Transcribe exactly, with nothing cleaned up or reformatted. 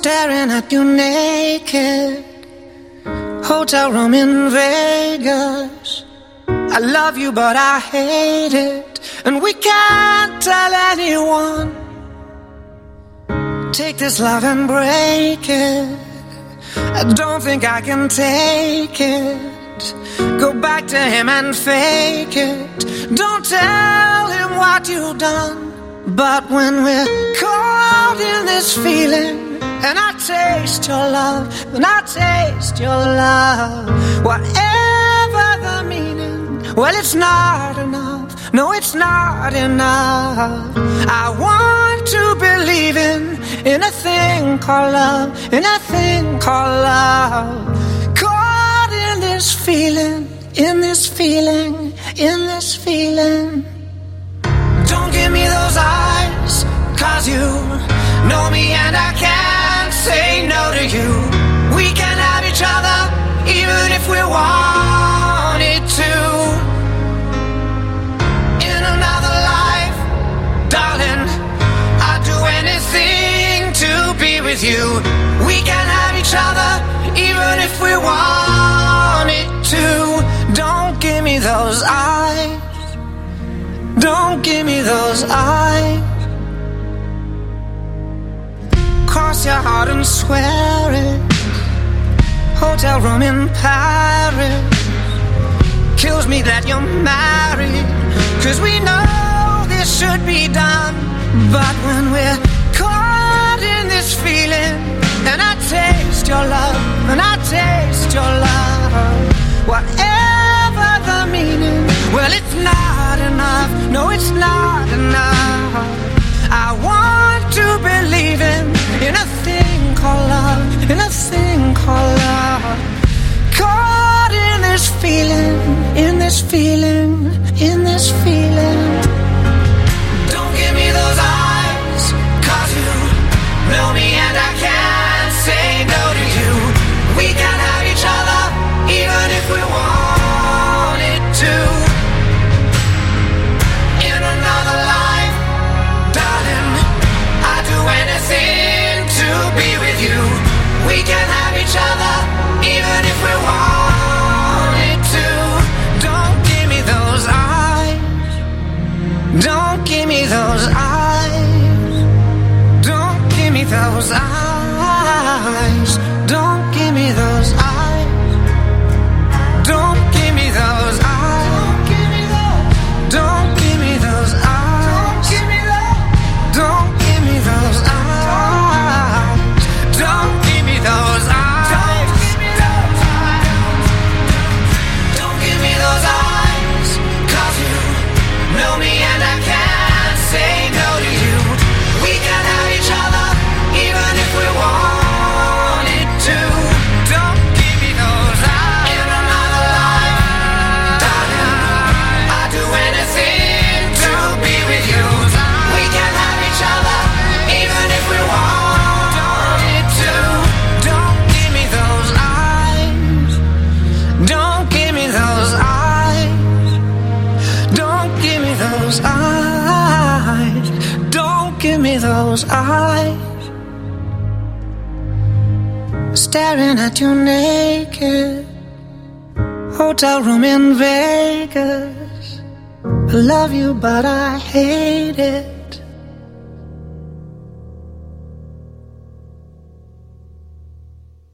staring at you naked. Hotel room in Vegas. I love you but I hate it, and we can't tell anyone. Take this love and break it. I don't think I can take it. Go back to him and fake it. Don't tell him what you've done. But when we're caught in this feeling, and I taste your love, and I taste your love, whatever the meaning, well, it's not enough. No, it's not enough. I want to believe in in a thing called love, in a thing called love. Caught in this feeling, in this feeling, in this feeling. Don't give me those eyes, cause you know me and I can't say no to you. We can have each other even if we wanted to. In another life, darling, I'd do anything to be with you. We can have each other even if we wanted to. Don't give me those eyes. Don't give me those eyes. Cross your heart and swear it. Hotel room in Paris. Kills me that you're married, cause we know this should be done. But when we're caught in this feeling, and I taste your love, and I taste your love, whatever the meaning, well, it's not enough. No, it's not enough. I want to believe in in a thing called love, in a thing called love. Caught in this feeling, in this feeling, in this feeling. Don't give me those eyes, cause you know me and I can't say no to you. We can have each other even if we wanted to. In another life, darling, I'd do anything to be with you. We can have each other even if we wanted to. Don't give me those eyes. Don't give me those eyes. Don't give me those eyes. Don't give me those eyes. Don't give me those eyes. Don't give me those eyes. Don't give me those eyes. Don't give me those eyes. Don't give me those eyes, cause you know me and I can't say no to you. We can have each other even if we wanted to. Don't give me those eyes. In another life, darling, I'd do anything to be with you. We can have each other even if we wanted to. Don't give me those eyes. Don't give me those eyes. Don't give me those eyes. Don't give me those eyes. Staring at you naked. Hotel room in Vegas. I love you but I hate it.